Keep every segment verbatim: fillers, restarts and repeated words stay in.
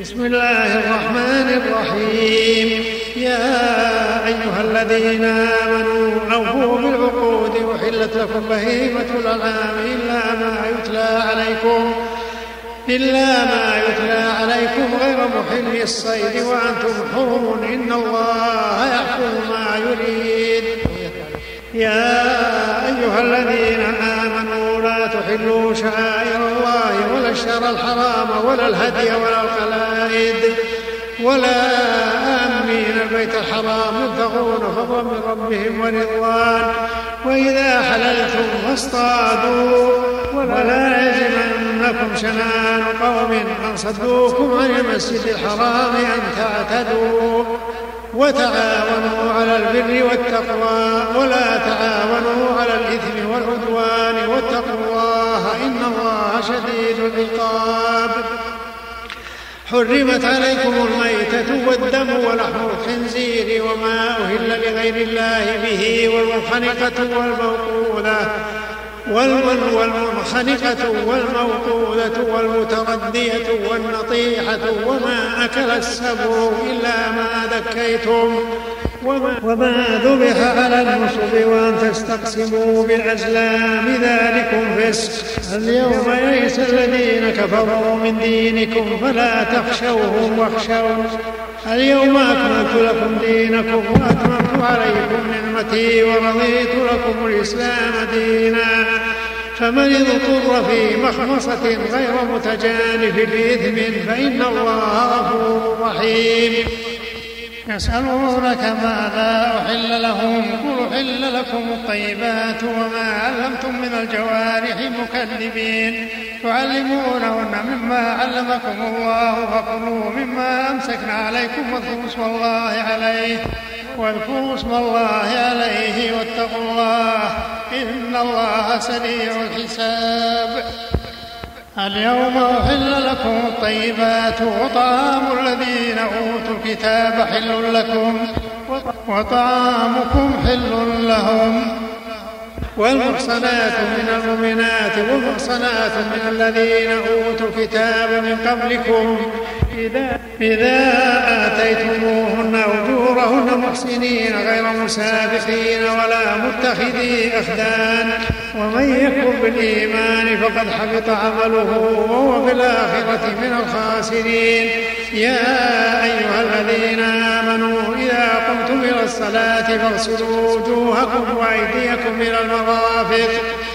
بسم الله الرحمن الرحيم. يا أيها الذين آمنوا أوفوا بالعقود وحلت لكم بهيمة الأنعام إلا ما يتلى عليكم إلا ما يتلى عليكم غير محل الصيد وأنتم حرم إن الله يحكم ما يريد. يا أيها الذين آمنوا لا تحلوا شعائر الله ولا الشهر الحرام ولا الهدي ولا القلائد ولا آمين البيت الحرام يبتغون فضلا من ربهم ورضوان وإذا حللتم فاصطادوا ولا يجرمنكم شنآن قوم أن صدوكم عن المسجد الحرام أن تعتدوا وتعاونوا على البر والتقوى ولا تعاونوا على الإثم والعدوان واتقوا الله إن الله شديد العقاب. حرمت عليكم الميتة والدم ولحم الخنزير وما أهل لغير الله به والمنخنقة والموقوذة والمنخنقة والموقوذة والمتردية والنطيحة وما أكل السبع إلا ما ذكيتم وما ذبح على النصب وأن تستقسموا بالأزلام ذلكم فسق. اليوم يئس الذين كفروا من دينكم فلا تخشوهم واخشون اليوم أكملت لكم دينكم وأتممت عليكم نعمتي ورضيت لكم الإسلام دينا فمن اضطر في مخمصة غير متجانف لإثم فإن الله غفور رحيم. يسألونك ماذا أحل لهم قل أحل لكم الطيبات وما علمتم من الجوارح مكذبين تعلمونهن مما علمكم الله فكلوا مما أمسكن عليكم واذكروا اسم الله عليه واذكروا اسم الله عليه واتقوا الله إن الله سريع الحساب. اليوم أحل لكم الطيبات وطعام الذين أوتوا الكتاب حل لكم وطعامكم حل لهم والمحصنات من المؤمنات والمحصنات من الذين أوتوا الكتاب من قبلكم إذا, إذا آتيتموهن أجورهن محسنين غير مسافحين ولا متخذي أخدان ومن يكفر بالإيمان فقد حبط عمله وهو بالآخرة من الخاسرين. يا أيها الذين آمنوا إذا قمتم إلى الصلاة فاغسلوا وجوهكم وأيديكم إلى المرافق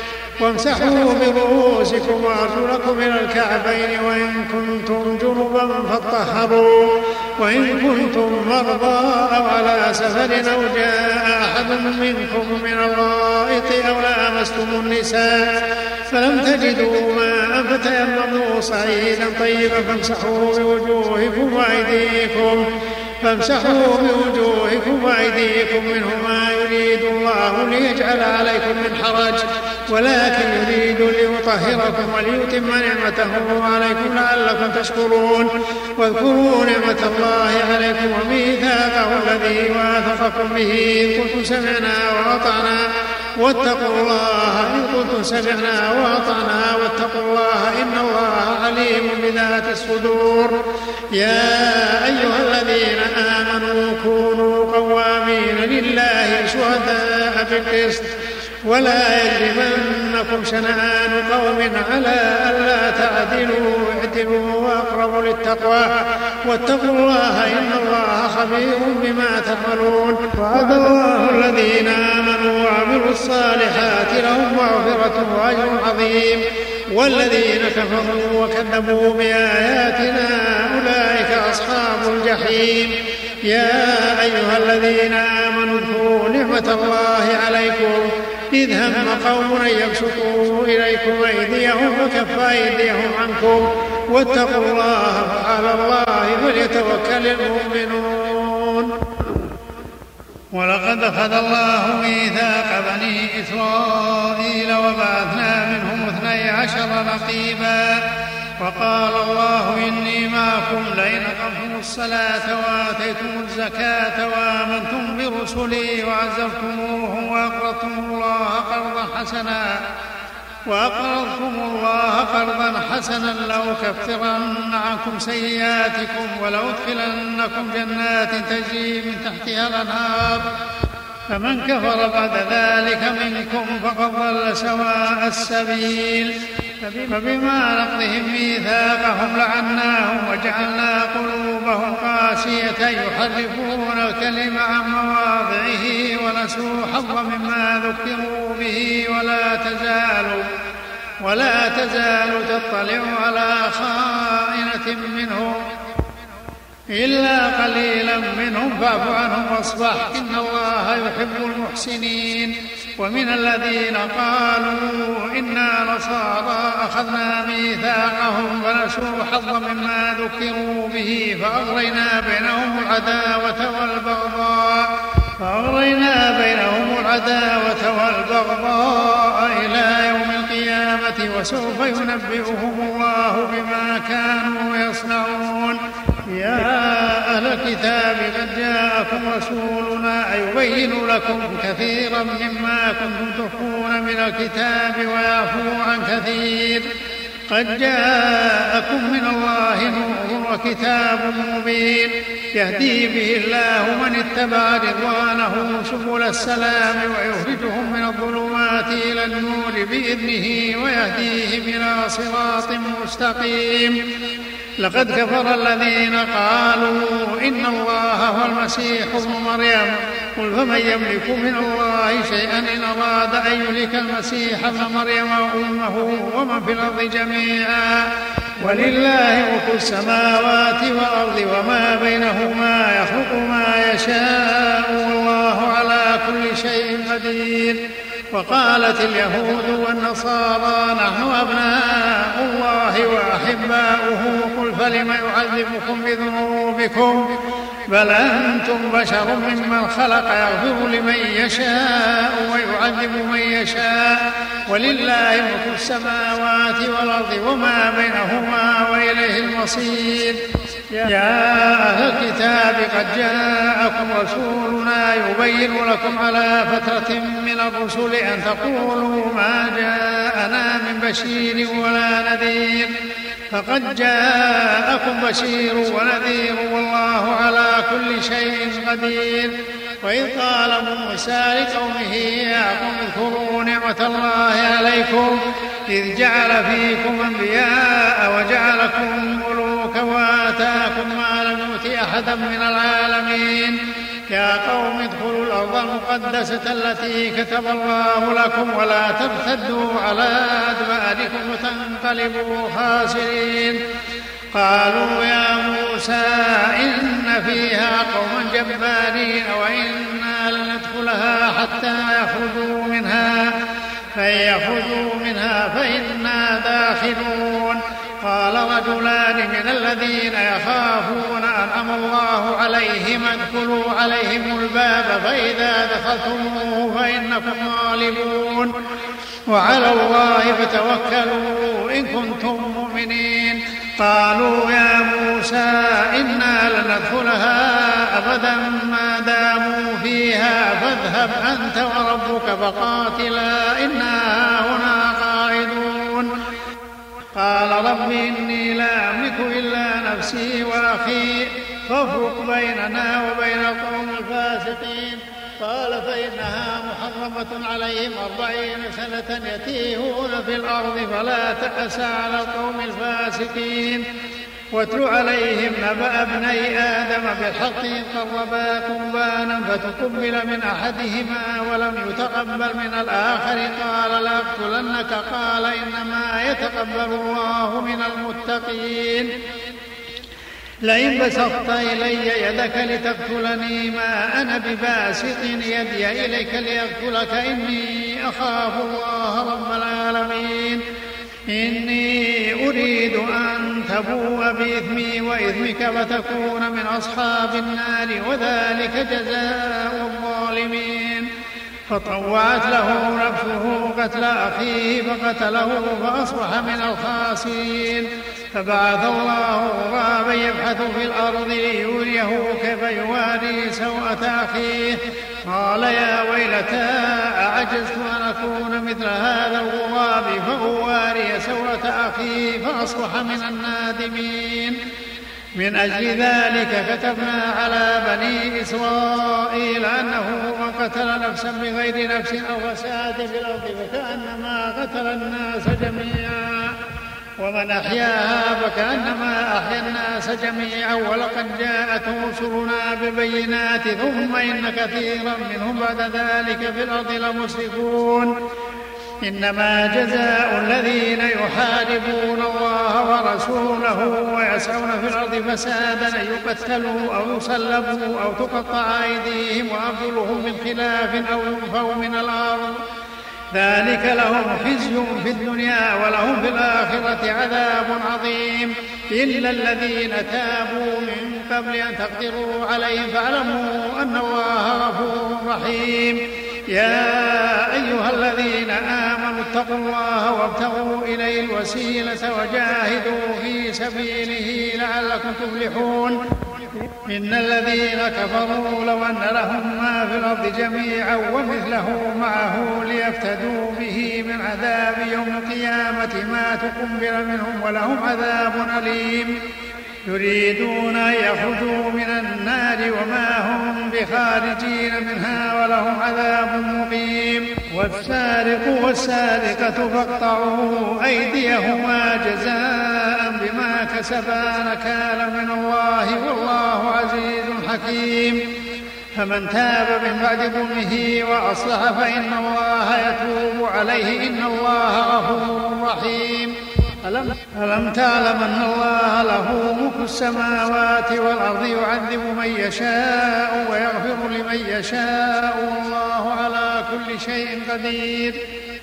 وامسحوا برؤوسكم وأرجلكم إلى الكعبين وإن كنتم جنبا فاطهروا وإن كنتم مرضى أو على سفر أو جاء أحد منكم من الغائط أو لامستم النساء فلم تجدوا ماء فتيمموا صعيدا طيبا فامسحوا بوجوهكم وأيديكم فامسحوا بوجوهكم وأيديكم منه ما يريد الله ليجعل عليكم من حرج ولكن يريد ليطهركم وليتم نعمته عليكم لعلكم تشكرون. واذكروا نعمة الله عليكم وميثاقه الذي واثقكم به إن كنتم سمعنا وأطعنا واتقوا الله إن كنتم سمعنا وأطعنا واتقوا الله إن الله عليم بذات الصدور. يا أيها الذين آمنوا كونوا قوامين لله شهداء بالقسط ولا يجرمنكم شنآن قوم على ألا تعدلوا اعدلوا وأقربوا للتقوى واتقوا الله إن الله خبير بما تعملون. وعد الله الذين آمنوا وعملوا الصالحات لهم مغفرة وأجر عظيم والذين كفروا وكذبوا بآياتنا أولئك أصحاب الجحيم. يا أيها الذين آمنوا اذكروا نعمة الله عليكم إذ هم قوم أن يبسطوا إليكم أيديهم وكف أيديهم عنكم واتقوا الله وعلى الله فليتوكل المؤمنون. ولقد أخذ الله ميثاق بني إسرائيل وبعثنا منهم اثني عشر نقيبا وقال الله إني معكم لئن أقمتم الصلاة وآتيتم الزكاة وآمنتم برسلي وعزرتموهم وأقرضتم الله قرضا حسنا وأقرضتم الله قرضا حسنا لأكفرن عنكم سيئاتكم ولأدخلنكم جنات تجري من تحتها الأنهار فمن كفر بعد ذلك منكم فقد ضل سواء السبيل. فبما نقضهم ميثاقهم لعناهم وجعلنا قلوبهم قاسية يحرفون الكلم عن مواضعه ونسوا حظا مما ذكروا به ولا تزال ولا تزال تطلع على خائنة منهم إلا قليلا منهم فاعف عنهم واصفح إن الله يحب المحسنين. ومن الذين قالوا إنا نصارى أخذنا ميثاقهم فنسوا حظا مما ذكروا به فأغرينا بينهم العداوة والبغضاء فأغرينا بينهم العداوة والبغضاء إلى يوم القيامة وسوف ينبئهم الله بما كانوا يصنعون. يا أهل الكتاب قد جاءكم رسولنا يبين لكم كثيرا مما كنتم تخفون من الكتاب ويعفو عن كثير قد جاءكم من الله نور وكتاب مبين يهدي به الله من اتبع رضوانه سبل السلام ويخرجهم من الظلمات إلى النور بإذنه ويهديهم إلى صراط مستقيم. لقد كفر الذين قالوا إن الله هو المسيح ابن مريم قل فمن يملك من الله شيئا إن أراد أن يهلك المسيح ابن مريم وأمه ومن في الأرض جميعا ولله ملك السماوات والأرض وما بينهما يخلق ما يشاء والله على كل شيء قدير. وقالت اليهود والنصارى نحن أبناء الله وأحباؤه قل فلم يعذبكم بذنوبكم بل أنتم بشر ممن خلق يغفر لمن يشاء ويعذب من يشاء ولله ملك السماوات والأرض وما بينهما وإليه المصير. يا أهل الكتاب قد جاءكم رسولنا يبين لكم على فترة من الرسل أن تقولوا ما جاءنا من بشير ولا نذير فقد جاءكم بشير ونذير والله على كل شيء قدير. وإذ قال موسى لقومه يا قوم اذكروا نعمة الله عليكم إذ جعل فيكم أنبياء وجعلكم ملوكا وآتاكم ما لم يؤت أحدا من العالمين يا قوم ادخلوا الأرض المقدسة التي كتب الله لكم ولا ترتدوا على أدباركم وتنقلبوا خاسرين. قالوا يا موسى إن فيها قوما جبارين وإنا لن ندخلها حتى يخرجوا منها فإن يخرجوا منها فإنا داخلون. قال رجلان من الذين يخافون أنعم الله عليهم ادخلوا عليهم الباب فإذا دخلتموه فإنكم غالبون وعلى الله فتوكلوا إن كنتم مؤمنين. قالوا يا موسى إنا لن ندخلها أبدا ما داموا فيها فاذهب أنت وربك فقاتلا إنا هنا قاعدون. قال رب إني لا أملك إلا نفسي وأخي فافرق بيننا وبين القوم الفاسقين. قال فإنها محرمة عليهم أربعين سنة يتيهون في الأرض فلا تأس على القوم الفاسقين. واتل عليهم نبأ ابني آدم بالحق إذ قربا قربانا فتقبل من أحدهما ولم يتقبل من الآخر قال لأقتلنك قال إنما يتقبل الله من المتقين. لئن بسطت إلي يدك لتقتلني ما أنا بباسط يدي إليك لأقتلك إني أخاف الله رب العالمين. إني أريد أن تبوء بإثمي وإثمك فتكون من أصحاب النار وذلك جزاء الظالمين. فطوعت له نفسه قتل أخيه فقتله فأصبح من الخاسرين. فبعث الله غرابا يبحث في الأرض ليريه كيف يواري سوءة أخيه قال يا ويلتى أعجزت أن أكون مثل هذا الغراب فأواري سوءة أخي فأصبح من النادمين. من أجل ذلك كتبنا على بني إسرائيل أنه من قتل نفسا بغير نفس أو فساد في الأرض فكأنما قتل الناس جميعا ومن أحياها فكأنما أحيا الناس جميعا ولقد جاءتهم رسلنا بالبينات ثم إن كثيرا منهم بعد ذلك في الأرض لمسرفون. إنما جزاء الذين يحاربون الله ورسوله ويسعون في الأرض فسادا أن يقتلوا أو يصلبوا أو تقطع أيديهم وأرجلهم من خلاف أو ينفوا من الأرض ذلك لهم خزي في الدنيا ولهم في الآخرة عذاب عظيم. إلا الذين تابوا من قبل أن تقدروا عليهم فاعلموا أن الله غفور رحيم. يا أيها الذين آمنوا اتقوا الله وابتغوا إليه الوسيلة وجاهدوا في سبيله لعلكم تفلحون. إن الذين كفروا لو أن لهم ما في الأرض جميعا ومثله معه ليفتدوا به من عذاب يوم القيامة ما تقبل منهم ولهم عذاب أليم. يريدون أن يخرجوا من النار وما هم بخارجين منها ولهم عذاب مقيم. والسارق والسارقة فاقطعوا أيديهما جزاء بما كسبا نكالا من الله والله عزيز حكيم. فمن تاب من بعد ظلمه وأصلح فإن الله يتوب عليه إن الله غفور رحيم. ألم, ألم تعلم أن الله له ملك السماوات والأرض يعذب من يشاء ويغفر لمن يشاء والله على كل شيء قدير.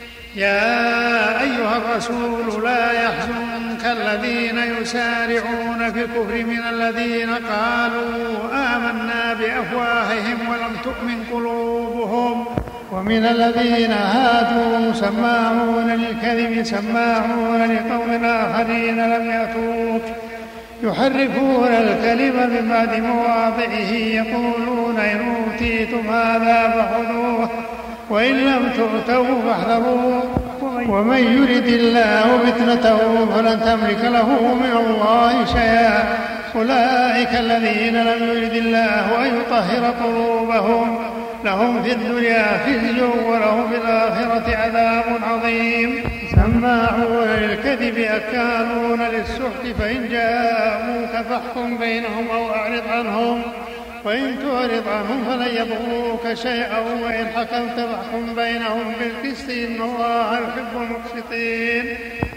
يا أيها الرسول لا يحزنك الذين يسارعون في الكفر من الذين قالوا آمنا بأفواههم ولم تؤمن قلوبهم ومن الذين هادوا سماعون للكذب سماعون لقوم آخرين لم يأتوك يحرفون الكلم من بعد مواضعه يقولون إن أوتيتم هذا فخذوه وإن لم تؤتوا فاحذروا ومن يرد الله فتنته فلن تملك له من الله شيئا أولئك الذين لم يرد الله أن يطهر قلوبهم لهم في الدنيا خزي ولهم في الآخرة عذاب عظيم. سماعون للكذب أكالون للسحت فإن جاءوك فاحكم بينهم أو أعرض عنهم وإن تعرض عنهم فلن يضروك شيئا وإن حكمت فاحكم بينهم بالقسط إن الله يحب المقسطين.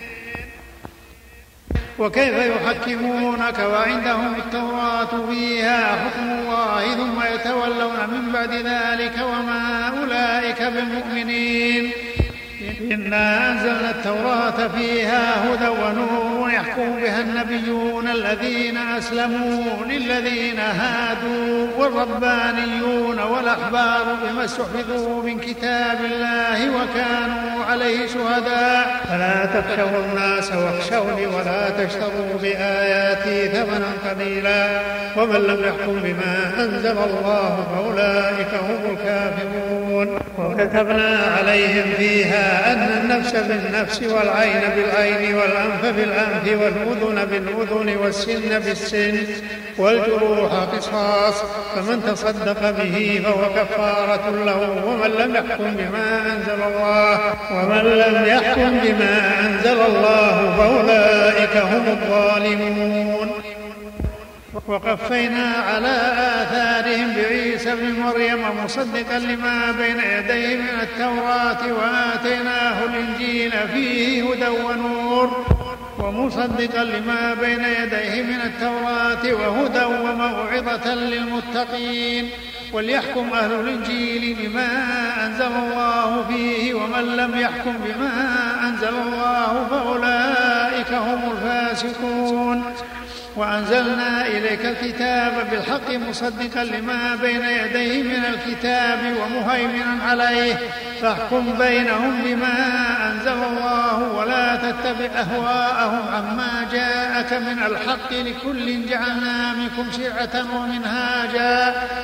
وكيف يحكمونك وعندهم التوراة فيها حكم الله ثم يتولون من بعد ذلك وما أولئك بالمؤمنين. إنا أنزلنا التوراة فيها هدى ونور يحكم بها النبيون الذين أسلموا للذين هادوا والربانيون والأحبار بما استحفظوا من كتاب الله وكانوا عليه شهداء فلا تخشوا الناس واخشوني ولا تشتروا بآياتي ثمنا قليلا ومن لم يحكم بما أنزل الله فأولئك هم الكافرون. وكتبنا عليهم فيها أن النفس بالنفس والعين بالعين والأنف بالأنف والأذن بالأذن والسن بالسن والجروح قصاص فمن تصدق به فهو كفارة له ومن لم يحكم بما أنزل الله ومن لم يحكم بما أنزل الله فأولئك هم الظالمون. وقفينا على آثارهم بعيسى ابن مريم مصدقا لما بين يديه من التوراة وآتيناه الإنجيل فيه هدى ونور ومصدقا لما بين يديه من التوراة وهدى وموعظة للمتقين وليحكم أهل الإنجيل بما أنزل الله فيه ومن لم يحكم بما أنزل الله فأولئك هم الفاسقون. وأنزلنا إليك الكتاب بالحق مصدقا لما بين يديه من الكتاب ومهيمنا عليه فاحكم بينهم بما أنزل الله ولا تتبع أهواءهم عما جاءك من الحق لكل جعلنا منكم شرعة ومنهاجا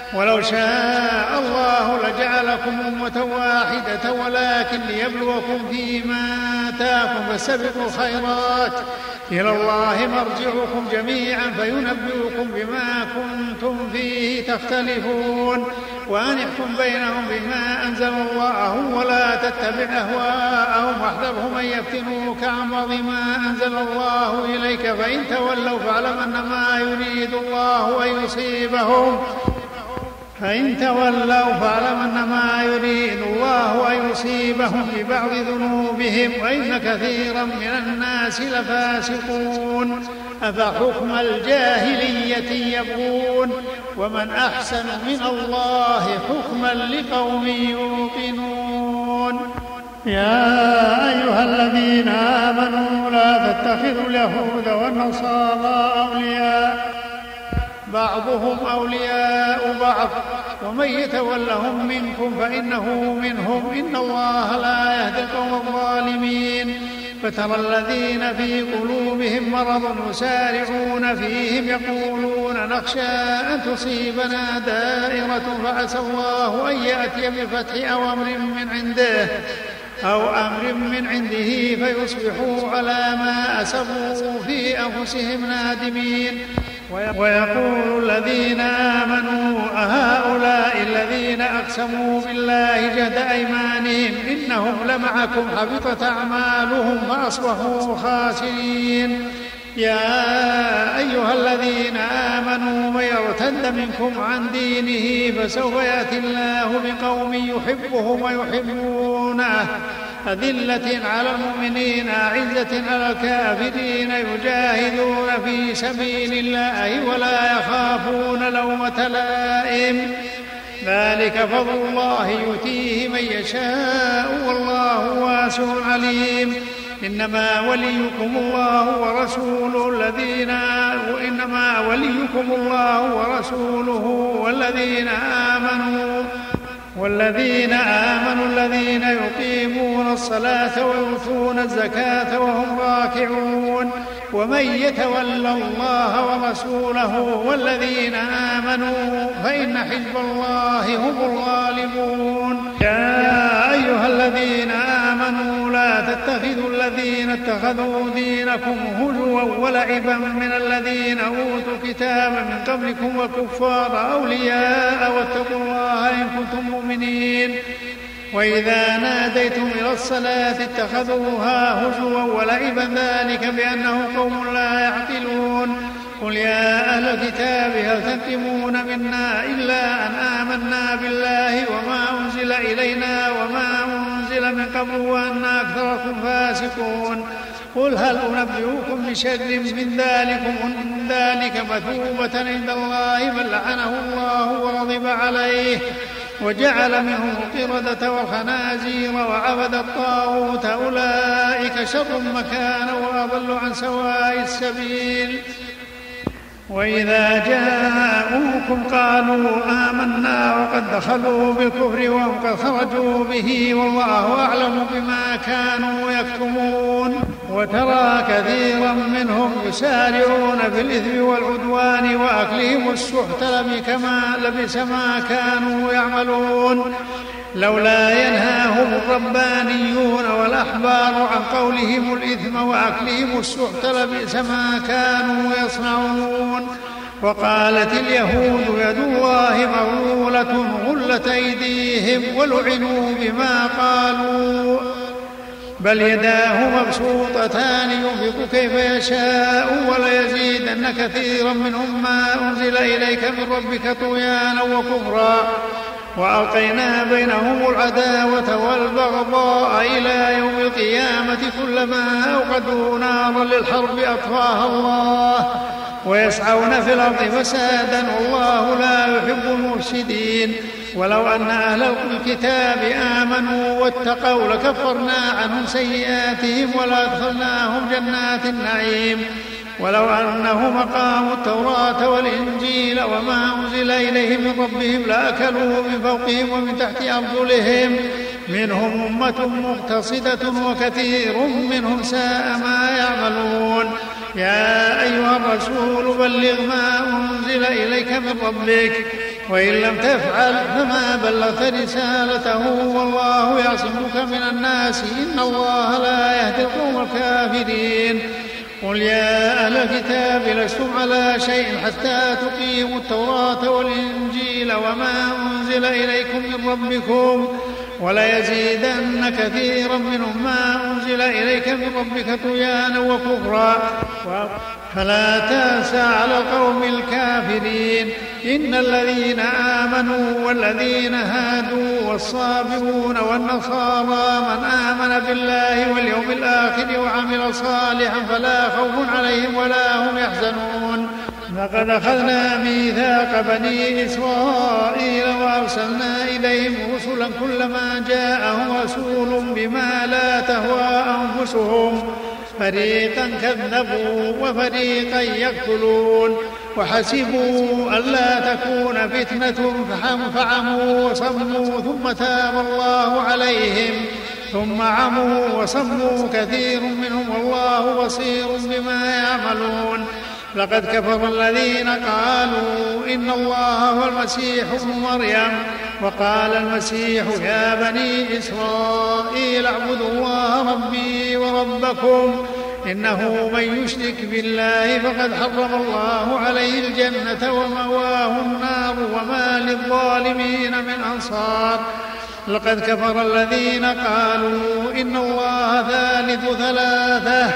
ولو شاء الله لجعلكم أمة واحدة ولكن ليبلوكم فيما آتاكم فاستبقوا الخيرات إلى الله مرجعكم جميعا فينبئكم بما كنتم فيه تختلفون وأن احكم بينهم بما أنزل الله ولا تتبع أهواءهم واحذرهم أن يفتنوك عن بعض ما أنزل الله إليك فإن تولوا فاعلم أنما يريد الله أن يصيبهم فإن تولوا فاعلم أنما يريد الله أن يصيبهم ببعض ذنوبهم وإن كثيرا من الناس لفاسقون أفحكم الجاهلية يبغون ومن أحسن من الله حكما لقوم يوقنون. يا أيها الذين آمنوا لا تتخذوا اليهود والنصارى أولياء بعضهم أولياء بعض ومن يتولهم منكم فإنه منهم إن الله لا يهدي القوم الظالمين. فترى الذين في قلوبهم مرض يسارعون فيهم يقولون نخشى أن تصيبنا دائرة فعسى الله أن يأتي بفتح أو أمر من عنده أو أمر من عنده فيصبحوا على ما أسروا في أنفسهم نادمين. ويقول الذين آمنوا أهؤلاء الذين أقسموا بالله جهد أيمانهم إنهم لمعكم حبطت أعمالهم فأصبحوا خاسرين. يا أيها الذين آمنوا من يرتد منكم عن دينه فسوف يأتي الله بقوم يحبهم ويحبونه أذلة على المؤمنين أعزة على الكافرين يجاهدون في سبيل الله ولا يخافون لومة لائم ذلك فضل الله يؤتيه من يشاء والله واسع عليم. إنما وليكم الله ورسوله الذين وإنما وليكم الله ورسوله والذين آمنوا والذين آمنوا الذين يقيمون الصلاة ويؤتون الزكاة وهم راكعون. ومن يتول الله ورسوله والذين آمنوا فإن حزب الله هم الغالبون. يا أيها الذين آمنوا لا تتخذوا الذين اتخذوا دينكم هزوا ولعبا من الذين أوتوا الكتاب من قبلكم والكفار أولياء واتقوا الله إن كنتم مؤمنين. وإذا ناديتم إلى الصلاة اتخذوها هزوا ولعبا ذلك بأنهم قوم لا يعقلون. قل يا أهل الكتاب هل تنقمون منا إلا أن آمنا بالله وما أنزل إلينا وما أنزل من قبل وأن أكثركم فاسقون. قل هل أنبئكم بشر من ذلكم من ذلك مثوبة عند الله من لعنه الله وغضب عليه وجعل منهم القردة والخنازير وعبد الطاغوت أولئك شر مكانا وأضل عن سواء السبيل. وإذا جاءوكم قالوا آمنا وقد دخلوا بالكفر وهم قد خرجوا به والله أعلم بما كانوا يكتمون. وترى كثيرا منهم يسارعون في الإثم والعدوان وأكلهم السحت لبئس ما كانوا يعملون. لولا ينهاهم الربانيون والأحبار عن قولهم الإثم وأكلهم السحت لبئس ما كانوا يصنعون. وقالت اليهود يد الله مغلولة غلت أيديهم ولعنوا بما قالوا بل يداه مبسوطتان ينفق كيف يشاء وليزيدن كثيرا منهم ما أنزل إليك من ربك طغيانا وكفرا وألقينا بينهم العداوة والبغضاء إلى يوم القيامة كلما أوقدوا نارا للحرب أطفاها الله ويسعون في الأرض فسادا والله لا يحب المفسدين. ولو أن أهل الكتاب آمنوا واتقوا لكفرنا عنهم سيئاتهم ولأدخلناهم جنات النعيم. ولو أنهم أقاموا التوراة والإنجيل وما أنزل إليهم من ربهم لأكلوا من فوقهم ومن تحت أرجلهم منهم أمة مقتصدة وكثير منهم ساء ما يعملون. يا أيها الرسول بلغ ما أنزل إليك من ربك وإن لم تفعل فما بلغت رسالته والله يعصمك من الناس إن الله لا يهدي القوم الكافرين. قل يا أهل الكتاب لستم على شيء حتى تقيموا التوراة والإنجيل وما أنزل إليكم من ربكم وليزيدن كثيرا منهم ما أنزل إليك من ربك طغيانا وكفرا فلا تأسى على القوم الكافرين. إن الذين آمنوا والذين هادوا والصابئون والنصارى من آمن بالله واليوم الآخر وعمل صالحا فلا خوف عليهم ولا هم يحزنون. لقد أخذنا ميثاق بني إسرائيل وأرسلنا إليهم رسلا كلما جاءهم رسول بما لا تهوى أنفسهم فريقا كذبوا وفريقا يقتلون وحسبوا ألا تكون فتنة فعموا وصموا ثم تاب الله عليهم ثم عموا وصموا كثير منهم والله بصير بما يعملون. لقد كفر الذين قالوا إن الله هو المسيح ابن مريم وقال المسيح يا بني إسرائيل اعبدوا الله ربي وربكم إنه من يشرك بالله فقد حرم الله عليه الجنة ومأواه النار وما للظالمين من أنصار. لقد كفر الذين قالوا إن الله ثالث ثلاثة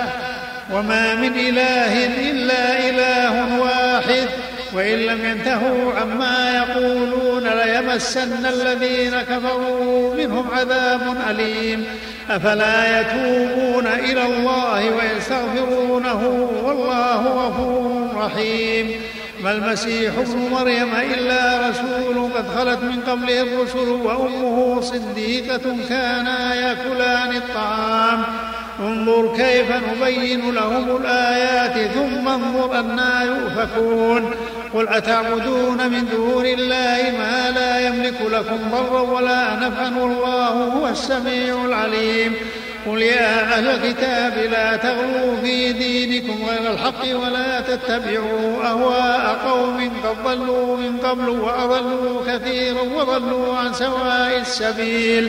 وما من إله إلا إله واحد وإن لم ينتهوا عما يقولون ليمسن الذين كفروا منهم عذاب أليم. أفلا يتوبون إلى الله ويستغفرونه والله غفور رحيم. ما المسيح ابن مريم إلا رسول قد خلت من قبله الرسل وأمه صديقة كانا يأكلان الطعام انظر كيف نبين لهم الآيات ثم انظر أنى يؤفكون. قل أتعبدون من دون الله ما لا يملك لكم ضرا ولا نفعا والله هو السميع العليم. قل يا أهل الكتاب لا تغلوا في دينكم غير الحق ولا تتبعوا أهواء قوم قد ضلوا من قبل وأضلوا كثيرا وضلوا عن سواء السبيل.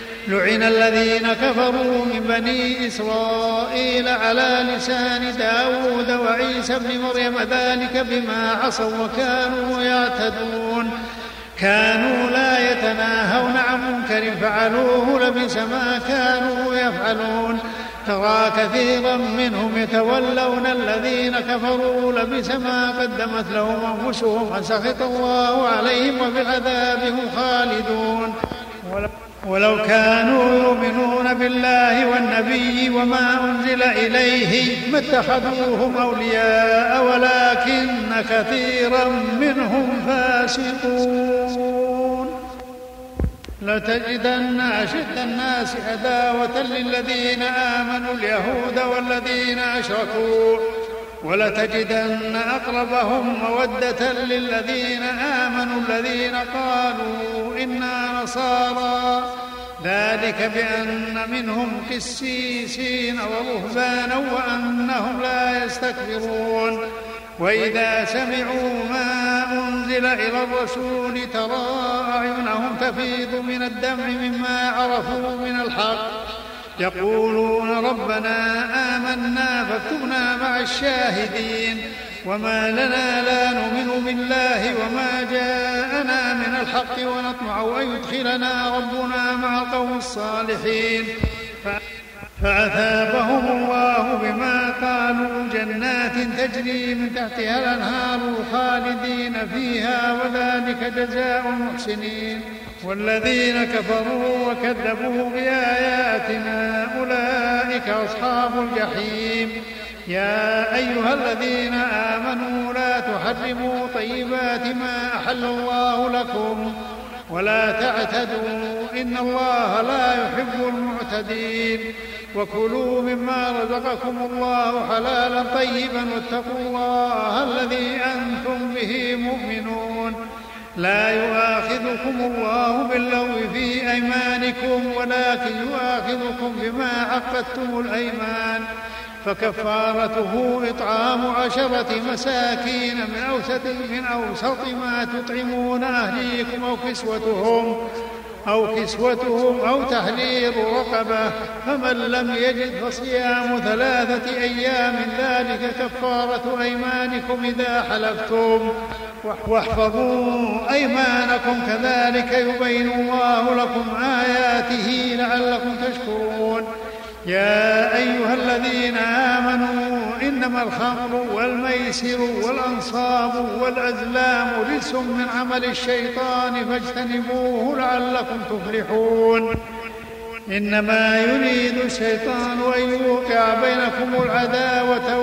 لعن الذين كفروا من بني إسرائيل على لسان داود وعيسى بن مريم ذلك بما عصوا وكانوا يعتدون. كانوا لا يتناهون عن منكر فعلوه لبئس ما كانوا يفعلون. ترى كثيرا منهم يتولون الذين كفروا لبئس ما قدمت لهم أنفسهم فسخط الله عليهم وفي العذاب هم خالدون. ولو كانوا يؤمنون بالله والنبي وما أنزل إليه ما اتخذوهم أولياء ولكن كثيرا منهم فاسقون. لتجدن أشد الناس عداوة للذين آمنوا اليهود والذين أشركوا ولتجدن أقربهم مودة للذين آمنوا الذين قالوا إنا نصارى ذلك بأن منهم قسيسين ورهبانا وأنهم لا يستكبرون. وإذا سمعوا ما أنزل إلى الرسول ترى أعينهم تفيض من الدمع مما عرفوا من الحق يقولون ربنا آمنا فاكتبنا مع الشاهدين. وما لنا لا نؤمن بالله وما جاءنا من الحق ونطمع أن يدخلنا ربنا مع القوم الصالحين. فأثابهم الله بما قالوا جنات تجري من تحتها الأنهار خالدين فيها وذلك جزاء المحسنين. والذين كفروا وكذبوا بآياتنا أولئك أصحاب الجحيم. يا أيها الذين آمنوا لا تحرموا طيبات ما أحل الله لكم ولا تعتدوا إن الله لا يحب المعتدين. وكلوا مما رزقكم الله حلالا طيبا واتقوا الله الذي أنتم به مؤمنون. لا يؤاخذكم الله باللغو في أيمانكم ولكن يؤاخذكم بما عقدتم الأيمان فكفارته إطعام عشرة مساكين من أوسط من أوسط ما تطعمون أهليكم أو كسوتهم أو كسوتهم أو تحرير رقبة، فمن لم يجد فصيام ثلاثة أيام ذلك كفارة أيمانكم إذا حلفتم، واحفظوا أيمانكم كذلك يبين الله لكم آياته لعلكم تشكرون. يا أيها الذين آمنوا إنما الخمر والميسر والأنصاب والأزلام رجس من عمل الشيطان فاجتنبوه لعلكم تفلحون. إنما يريد الشيطان أن يوقع بينكم العداوة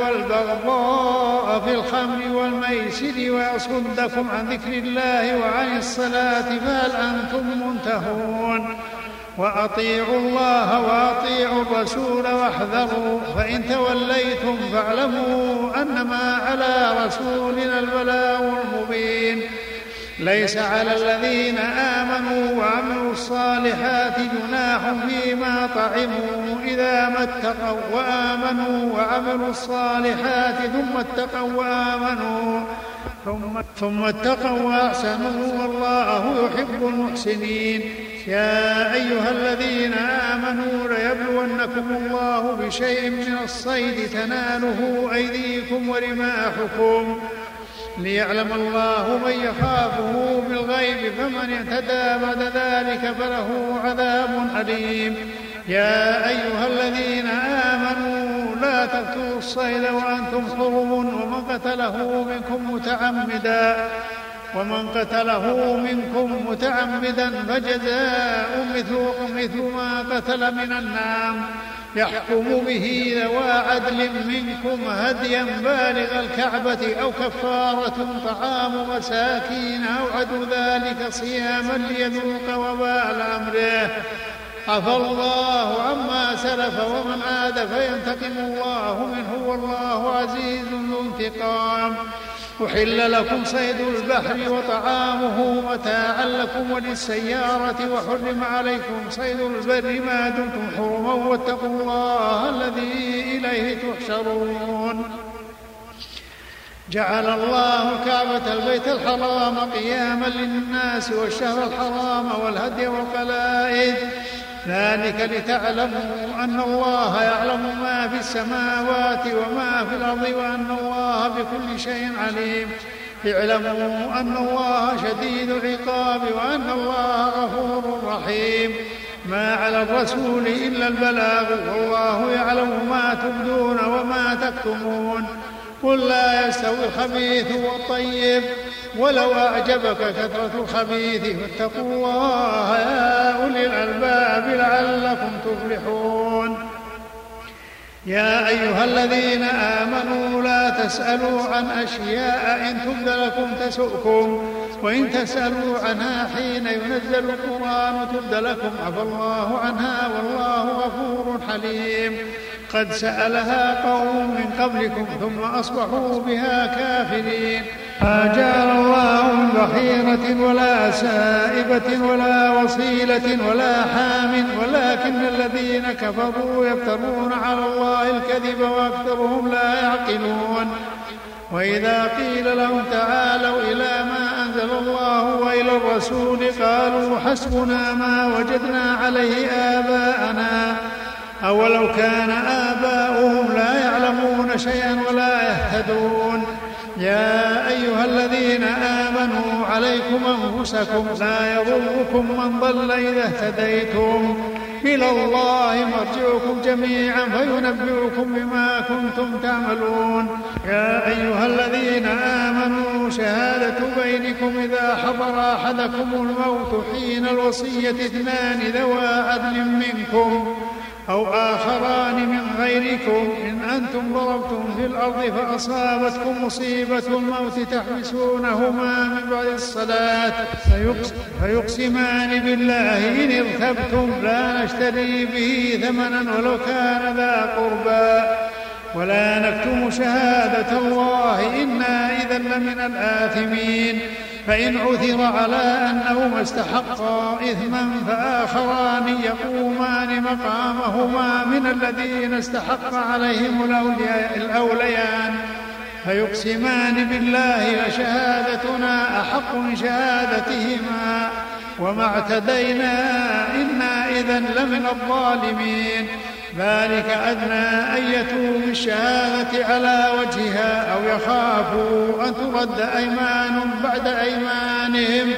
والبغضاء في الخمر والميسر ويصدكم عن ذكر الله وعن الصلاة فهل أنتم منتهون؟ وأطيعوا الله وأطيعوا الرسول واحذروا، فإن توليتم فاعلموا أنما على رسولنا البلاغ المبين. ليس على الذين آمنوا وعملوا الصالحات جناح فيما طعموا إذا ما اتقوا وآمنوا وعملوا الصالحات ثم اتقوا وآمنوا ثم, ثم اتقوا وأحسنوا والله يحب المحسنين. يا أيها الذين آمنوا ليبلونكم الله بشيء من الصيد تناله أيديكم ورماحكم ليعلم الله من يخافه بالغيب، فمن اعتدى بعد ذلك فله عذاب أليم. يا أيها الذين آمنوا لا تقتلوا الصيد وأنتم حرم، ومن قتله منكم متعمدا ومن قتله منكم متعمدا فجزاء مثل ما قتل من النعم يحكم به ذوى عدل منكم هديا بالغ الكعبة أو كفارة طعام مساكين أو عدل ذلك صياما ليذوق وبال أمره. عفى الله عما سلف ومن عاد فينتقم الله منه والله عزيز ذو انتقام. أحل لكم صيد البحر وطعامه متاعا لكم وللسيارة، وحرم عليكم صيد البر ما دمتم حرما، واتقوا الله الذي إليه تحشرون. جعل الله الكعبة البيت الحرام قياما للناس والشهر الحرام والهدي والقلائد، ذلك لتعلموا أن الله يعلم ما في السماوات وما في الأرض وأن الله بكل شيء عليم. اعلموا أن الله شديد العقاب وأن الله غفور رحيم. ما على الرسول إلا البلاغ والله يعلم ما تبدون وما تكتمون. قل لا يستوي الخبيث والطيب ولو أعجبك كثرة الخبيث، فاتقوا الله يا أولي الألباب لعلكم تفلحون. يا أيها الذين آمنوا لا تسألوا عن أشياء إن تبد لكم تسؤكم، وإن تسألوا عنها حين ينزل القرآن تبد لكم عفى الله عنها والله غفور حليم. قد سألها قوم من قبلكم ثم أصبحوا بها كافرين. ما جعل الله من بحيرة ولا سائبة ولا وصيلة ولا حام، ولكن الذين كفروا يفترون على الله الكذب وأكثرهم لا يعقلون. وإذا قيل لهم تعالوا إلى ما أنزل الله وإلى الرسول قالوا حسبنا ما وجدنا عليه آباءنا أولو كان آباؤهم لا يعلمون شيئا ولا يهتدون. يا أيها الذين آمنوا عليكم أنفسكم لا يضركم من ضل إذا اهتديتم، إلى الله مرجعكم جميعا فينبئكم بما كنتم تعملون. يا أيها الذين آمنوا شهادة بينكم إذا حضر أحدكم الموت حين الوصية اثنان ذوى عدل منكم أو آخران من غيركم إن أنتم ضربتم في الأرض فأصابتكم مصيبة الموت تحبسونهما من بعد الصلاة فيقسمان بالله إن ارتبتم لا نشتري به ثمنا ولو كان ذا قربى ولا نكتم شهادة الله إنا إذا لمن الآثمين. فإن عثر على أنهما استحقا إثما فآخران يقومان مقامهما من الذين استحق عليهم الأوليان فيقسمان بالله لشهادتنا أحق من شهادتهما وما اعتدينا إنا إذن لمن الظالمين. ذلك أدنى أن يتوبوا بالشهادة على وجهها أو يخافوا أن ترد أيمان بعد أيمانهم.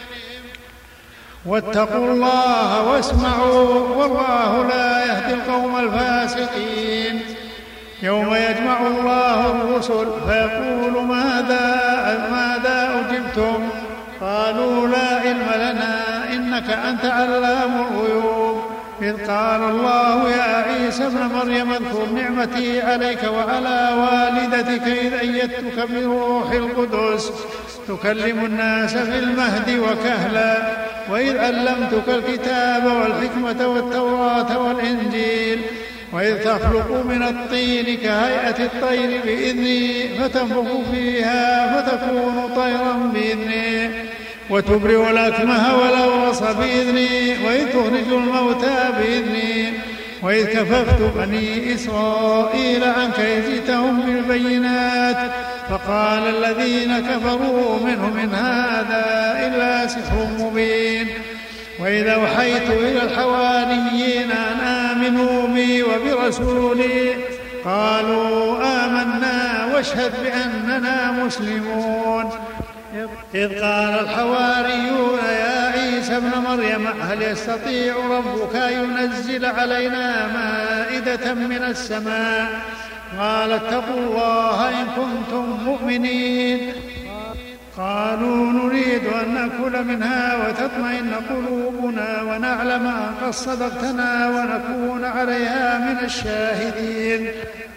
واتقوا الله واسمعوا والله لا يهدي القوم الفاسقين. يوم يجمع الله الرسل فيقول ماذا ماذا أجبتم قالوا لا علم لنا إنك أنت علام الغيوب. إذ قال الله يا عيسى ابن مريم اذكر نعمتي عليك وعلى والدتك إذ أيدتك بروح القدس تكلم الناس في المهد وكهلا وإذ علمتك الكتاب والحكمة والتوراة والإنجيل وإذ تخلق من الطين كهيئة الطير بإذني فتنفخ فيها فتكون طيرا بإذني وتبرئ الأكمه والأبرص بإذني وإذ تخرج الموتى بإذني وإذ كففت بني إسرائيل عنك إذ جئتهم بالبينات فقال الذين كفروا منهم إن هذا إلا سحر مبين. وإذا أوحيت إلى الحواريين أن آمنوا بي وبرسولي قالوا آمنا واشهد بأننا مسلمون. إذ قال الحواريون يا عيسى ابن مريم هل يستطيع ربك أن ينزل علينا مائدة من السماء قال اتقوا الله إن كنتم مؤمنين. قالوا نريد أن نأكل منها وتطمئن قلوبنا ونعلم أن قد صدقتنا ونكون عليها من الشاهدين.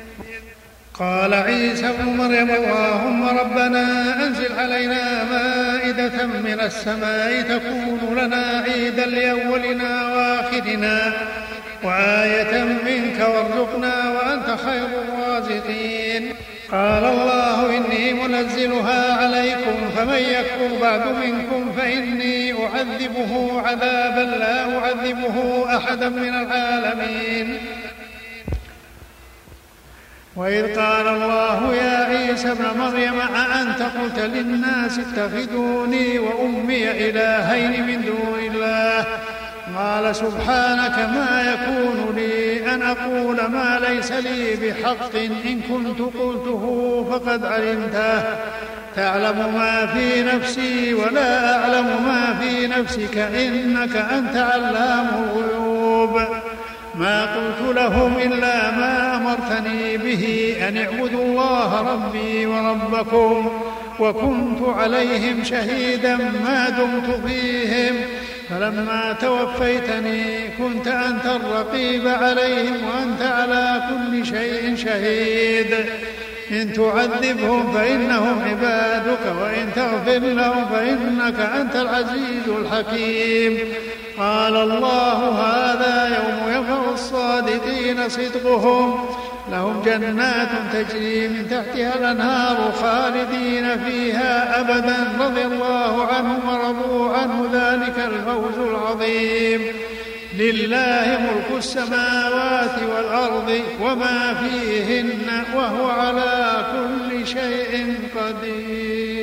قال عيسى ابن مريم اللهم ربنا أنزل علينا مائدة من السماء تكون لنا عيدا لأولنا وآخرنا وآية منك وارزقنا وأنت خير الرازقين. قال الله إني منزلها عليكم فمن يكفر بعد منكم فإني أعذبه عذابا لا أعذبه أحدا من العالمين. وإذ قال الله يا عيسى ابن مريم أأنت قلت للناس اتخذوني وأمي إلهين من دون الله قال سبحانك ما يكون لي أن أقول ما ليس لي بحق إن كنت قلته فقد علمته تعلم ما في نفسي ولا أعلم ما في نفسك إنك أنت علام الغيوب. ما قلت لهم إلا ما أمرتني به أن اعبدوا الله ربي وربكم وكنت عليهم شهيدا ما دمت فيهم فلما توفيتني كنت أنت الرقيب عليهم وأنت على كل شيء شهيد. إن تعذبهم فإنهم عبادك وإن تغفر لهم فإنك أنت العزيز الحكيم. قال الله هذا يوم ينفع الصادقين صدقهم لهم جنات تجري من تحتها الأنهار خالدين فيها أبدا رضي الله عنهم ورضوا عنه ذلك الفوز العظيم. لله ملك السماوات والأرض وما فيهن وهو على كل شيء قدير.